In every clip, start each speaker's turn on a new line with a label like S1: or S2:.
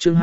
S1: chương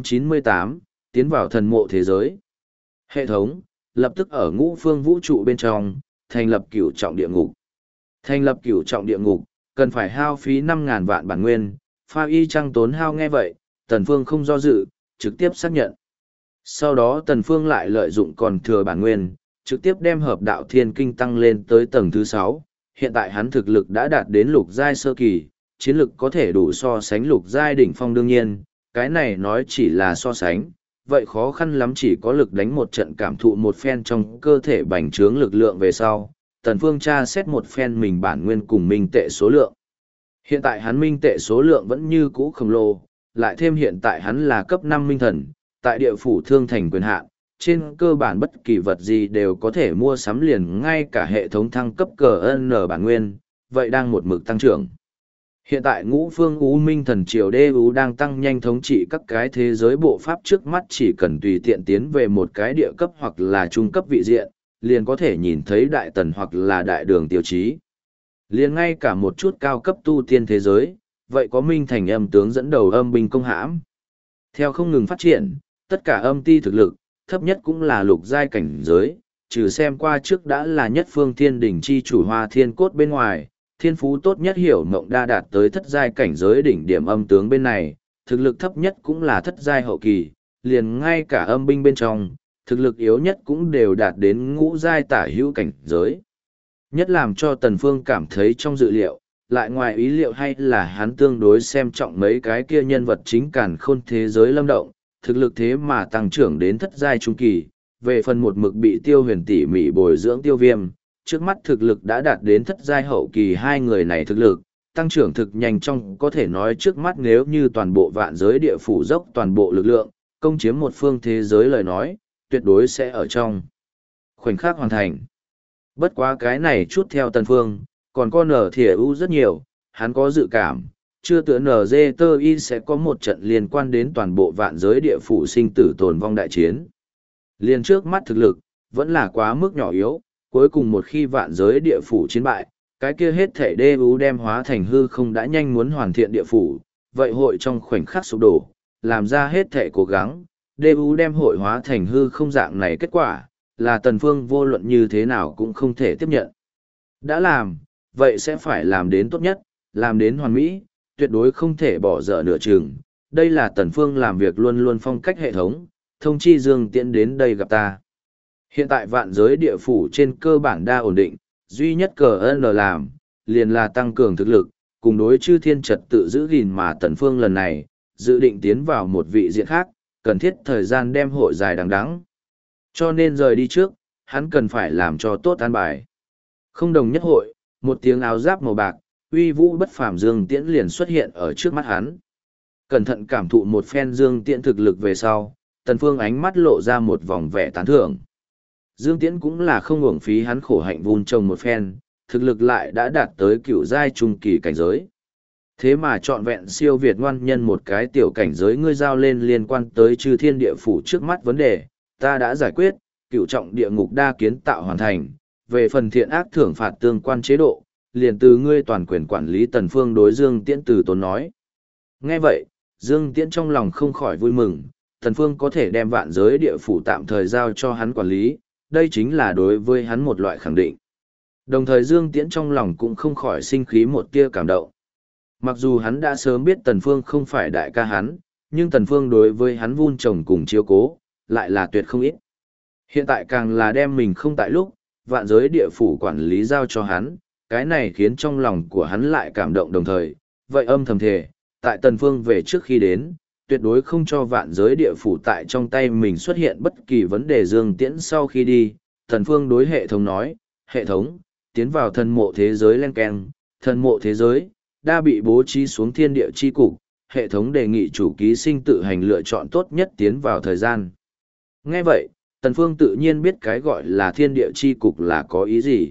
S1: 298, tiến vào thần mộ thế giới. Hệ thống, lập tức ở ngũ phương vũ trụ bên trong, thành lập cửu trọng địa ngục. Thành lập cửu trọng địa ngục, cần phải hao phí 5.000 vạn bản nguyên, Pha Y Trăng tốn hao nghe vậy, Tần Phương không do dự, trực tiếp xác nhận. Sau đó Tần Phương lại lợi dụng còn thừa bản nguyên, trực tiếp đem hợp đạo thiên kinh tăng lên tới tầng thứ 6. Hiện tại hắn thực lực đã đạt đến lục giai sơ kỳ, chiến lực có thể đủ so sánh lục giai đỉnh phong đương nhiên, cái này nói chỉ là so sánh, vậy khó khăn lắm chỉ có lực đánh một trận cảm thụ một phen trong cơ thể bành trướng lực lượng về sau. Tần Phương tra xét một phen mình bản nguyên cùng minh tệ số lượng. Hiện tại hắn minh tệ số lượng vẫn như cũ khổng lồ, lại thêm hiện tại hắn là cấp 5 minh thần, tại địa phủ thương thành quyền hạn, trên cơ bản bất kỳ vật gì đều có thể mua sắm liền ngay cả hệ thống thăng cấp CN bản nguyên, vậy đang một mực tăng trưởng. Hiện tại ngũ phương U Minh Thần Triều DU đang tăng nhanh thống trị các cái thế giới bộ pháp trước mắt, chỉ cần tùy tiện tiến về một cái địa cấp hoặc là trung cấp vị diện, liền có thể nhìn thấy đại tần hoặc là đại đường tiêu chí. Liền ngay cả một chút cao cấp tu tiên thế giới, vậy có Minh Thành âm tướng dẫn đầu âm binh công hãm. Theo không ngừng phát triển, tất cả âm ti thực lực, thấp nhất cũng là lục giai cảnh giới, trừ xem qua trước đã là nhất phương thiên đỉnh chi chủ Hoa Thiên Cốt bên ngoài, thiên phú tốt nhất Hiểu Mộng Đa đạt tới thất giai cảnh giới đỉnh điểm âm tướng bên này, thực lực thấp nhất cũng là thất giai hậu kỳ, liền ngay cả âm binh bên trong, thực lực yếu nhất cũng đều đạt đến ngũ giai tả hữu cảnh giới. Nhất làm cho Tần Phương cảm thấy trong dự liệu, lại ngoài ý liệu hay là hắn tương đối xem trọng mấy cái kia nhân vật chính càn khôn thế giới lâm động, thực lực thế mà tăng trưởng đến thất giai trung kỳ, về phần một mực bị Tiêu Huyền tỉ mỉ bồi dưỡng Tiêu Viêm, trước mắt thực lực đã đạt đến thất giai hậu kỳ, hai người này thực lực, tăng trưởng thực nhanh trong có thể nói trước mắt nếu như toàn bộ vạn giới địa phủ dốc toàn bộ lực lượng, công chiếm một phương thế giới lời nói, tuyệt đối sẽ ở trong khoảnh khắc hoàn thành. Bất quá cái này chút theo Tần Phương, còn có nở thỉa u rất nhiều, hắn có dự cảm, chưa tựa nở dê tơ y sẽ có một trận liên quan đến toàn bộ vạn giới địa phủ sinh tử tồn vong đại chiến. Liên trước mắt thực lực, vẫn là quá mức nhỏ yếu, cuối cùng một khi vạn giới địa phủ chiến bại, cái kia hết thể đê ú đem hóa thành hư không đã nhanh muốn hoàn thiện địa phủ, vậy hội trong khoảnh khắc sụp đổ, làm ra hết thể cố gắng, đê ú đem hội hóa thành hư không dạng này kết quả, là Tần Phương vô luận như thế nào cũng không thể tiếp nhận. Đã làm, vậy sẽ phải làm đến tốt nhất, làm đến hoàn mỹ, tuyệt đối không thể bỏ dở nửa chừng. Đây là Tần Phương làm việc luôn luôn phong cách hệ thống, thông chi Dương Tiễn đến đây gặp ta. Hiện tại vạn giới địa phủ trên cơ bản đa ổn định, duy nhất CN làm, liền là tăng cường thực lực, cùng đối chư thiên trật tự giữ gìn mà Tần Phương lần này, dự định tiến vào một vị diện khác, cần thiết thời gian đem hội dài đằng đẵng. Cho nên rời đi trước, hắn cần phải làm cho tốt an bài. Không đồng nhất hội, một tiếng áo giáp màu bạc, uy vũ bất phàm Dương Tiễn liền xuất hiện ở trước mắt hắn. Cẩn thận cảm thụ một phen Dương Tiễn thực lực về sau, Tần Phương ánh mắt lộ ra một vòng vẻ tán thưởng. Dương Tiễn cũng là không uổng phí hắn khổ hạnh vun trồng một phen, thực lực lại đã đạt tới cựu giai trung kỳ cảnh giới. Thế mà trọn vẹn siêu việt ngoan nhân một cái tiểu cảnh giới ngươi giao lên liên quan tới chư thiên địa phủ trước mắt vấn đề, ta đã giải quyết, cựu trọng địa ngục đa kiến tạo hoàn thành, về phần thiện ác thưởng phạt tương quan chế độ, liền từ ngươi toàn quyền quản lý. Tần Phương đối Dương Tiễn từ tốn nói. Nghe vậy, Dương Tiễn trong lòng không khỏi vui mừng, Tần Phương có thể đem vạn giới địa phủ tạm thời giao cho hắn quản lý, đây chính là đối với hắn một loại khẳng định. Đồng thời Dương Tiễn trong lòng cũng không khỏi sinh khí một tia cảm động. Mặc dù hắn đã sớm biết Tần Phương không phải đại ca hắn, nhưng Tần Phương đối với hắn vun trồng cùng chiếu cố, lại là tuyệt không ít. Hiện tại càng là đem mình không tại lúc, vạn giới địa phủ quản lý giao cho hắn, cái này khiến trong lòng của hắn lại cảm động đồng thời, vậy âm thầm thề, tại Tần Phương về trước khi đến, tuyệt đối không cho vạn giới địa phủ tại trong tay mình xuất hiện bất kỳ vấn đề. Dương Tiễn sau khi đi, Tần Phương đối hệ thống nói, hệ thống, tiến vào thần mộ thế giới len keng, thần mộ thế giới, đã bị bố trí xuống thiên địa chi cục, hệ thống đề nghị chủ ký sinh tự hành lựa chọn tốt nhất tiến vào thời gian. Nghe vậy, Tần Phương tự nhiên biết cái gọi là thiên địa chi cục là có ý gì.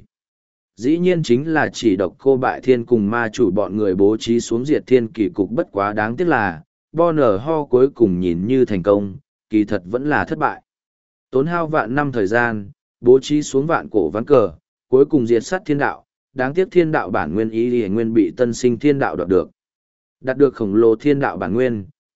S1: Dĩ nhiên chính là chỉ độc cô bại thiên cùng ma chủ bọn người bố trí xuống diệt thiên kỳ cục, bất quá đáng tiếc là, Bonner Ho cuối cùng nhìn như thành công, kỳ thật vẫn là thất bại. Tốn hao vạn năm thời gian, bố trí xuống vạn cổ ván cờ, cuối cùng diệt sát thiên đạo, đáng tiếc thiên đạo bản nguyên ý liền nguyên bị tân sinh thiên đạo đoạt được. Đạt được khổng lồ thiên đạo bản nguyên,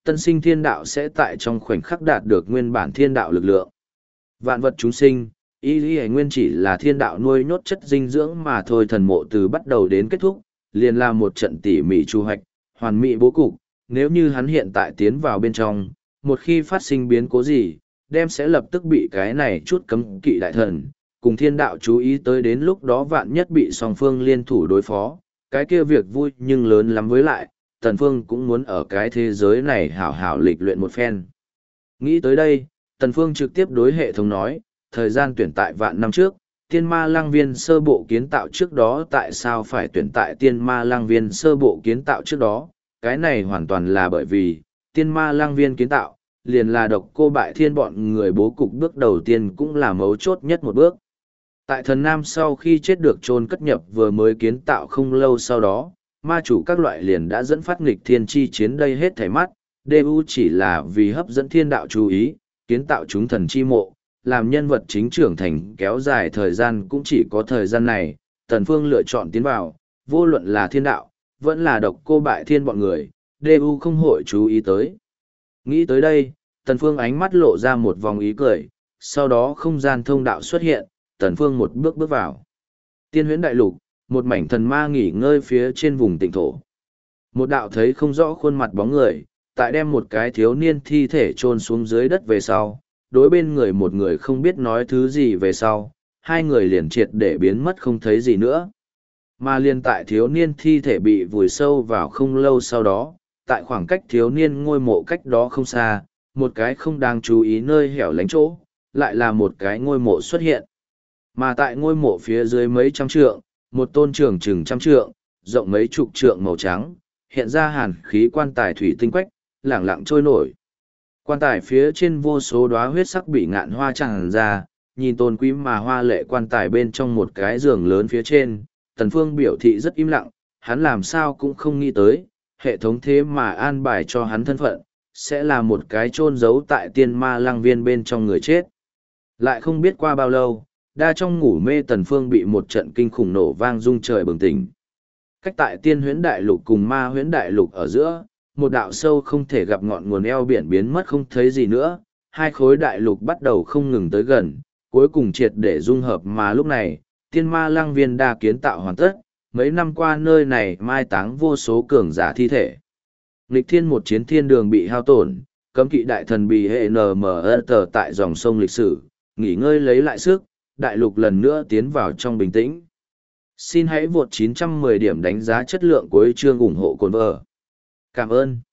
S1: tân sinh thiên đạo sẽ tại trong khoảnh khắc đạt được nguyên bản thiên đạo lực lượng. Vạn vật chúng sinh, y lý nguyên chỉ là thiên đạo nuôi nhốt chất dinh dưỡng mà thôi. Thần mộ từ bắt đầu đến kết thúc, liền là một trận tỉ mỉ chu hoạch, hoàn mỹ bố cục. Nếu như hắn hiện tại tiến vào bên trong, một khi phát sinh biến cố gì, đem sẽ lập tức bị cái này chút cấm kỵ đại thần, cùng thiên đạo chú ý tới, đến lúc đó vạn nhất bị song phương liên thủ đối phó, cái kia việc vui nhưng lớn lắm. Với lại, Tần Phương cũng muốn ở cái thế giới này hảo hảo lịch luyện một phen. Nghĩ tới đây, Tần Phương trực tiếp đối hệ thống nói, thời gian tuyển tại vạn năm trước, tiên ma lăng viên sơ bộ kiến tạo trước đó. Tại sao phải tuyển tại tiên ma lăng viên sơ bộ kiến tạo trước đó? Cái này hoàn toàn là bởi vì, tiên ma lăng viên kiến tạo, liền là Độc Cô Bại Thiên bọn người bố cục bước đầu tiên, cũng là mấu chốt nhất một bước. Tại thần Nam sau khi chết được chôn cất nhập vừa mới kiến tạo không lâu sau đó, ma chủ các loại liền đã dẫn phát nghịch thiên chi chiến. Đây hết thảy mắt, DU chỉ là vì hấp dẫn thiên đạo chú ý, kiến tạo chúng thần chi mộ, làm nhân vật chính trưởng thành kéo dài thời gian cũng chỉ có thời gian này. Tần Phương lựa chọn tiến vào, vô luận là thiên đạo, vẫn là Độc Cô Bại Thiên bọn người, DU không hội chú ý tới. Nghĩ tới đây, Tần Phương ánh mắt lộ ra một vòng ý cười, sau đó không gian thông đạo xuất hiện, Tần Phương một bước bước vào. Tiên huyễn đại lục, một mảnh thần ma nghỉ ngơi phía trên vùng tịnh thổ. Một đạo thấy không rõ khuôn mặt bóng người, tại đem một cái thiếu niên thi thể chôn xuống dưới đất về sau, đối bên người một người không biết nói thứ gì về sau, hai người liền triệt để biến mất không thấy gì nữa. Mà liền tại thiếu niên thi thể bị vùi sâu vào không lâu sau đó, tại khoảng cách thiếu niên ngôi mộ cách đó không xa, một cái không đáng chú ý nơi hẻo lánh chỗ, lại là một cái ngôi mộ xuất hiện. Mà tại ngôi mộ phía dưới mấy trăm trượng, một tôn trường chừng trăm trượng, rộng mấy chục trượng màu trắng, hiện ra hàn khí quan tài thủy tinh quách, lẳng lặng trôi nổi. Quan tài phía trên vô số đóa huyết sắc bị ngạn hoa tràn ra, nhìn tôn quý mà hoa lệ quan tài bên trong một cái giường lớn phía trên, Tần Phương biểu thị rất im lặng, hắn làm sao cũng không nghĩ tới, hệ thống thế mà an bài cho hắn thân phận, sẽ là một cái chôn giấu tại tiên ma lăng viên bên trong người chết. Lại không biết qua bao lâu, đa trong ngủ mê Tần Phương bị một trận kinh khủng nổ vang rung trời bừng tỉnh. Cách tại tiên huyễn đại lục cùng ma huyễn đại lục ở giữa, một đạo sâu không thể gặp ngọn nguồn eo biển biến mất không thấy gì nữa, hai khối đại lục bắt đầu không ngừng tới gần, cuối cùng triệt để dung hợp. Mà lúc này, tiên ma lăng viên đa kiến tạo hoàn tất, mấy năm qua nơi này mai táng vô số cường giả thi thể. Nghịch thiên một chiến thiên đường bị hao tổn, cấm kỵ đại thần bị hệ NMR tại dòng sông lịch sử, nghỉ ngơi lấy lại sức, đại lục lần nữa tiến vào trong bình tĩnh. Xin hãy vượt 910 điểm đánh giá chất lượng cuối chương ủng hộ cồn vợ. Cảm ơn.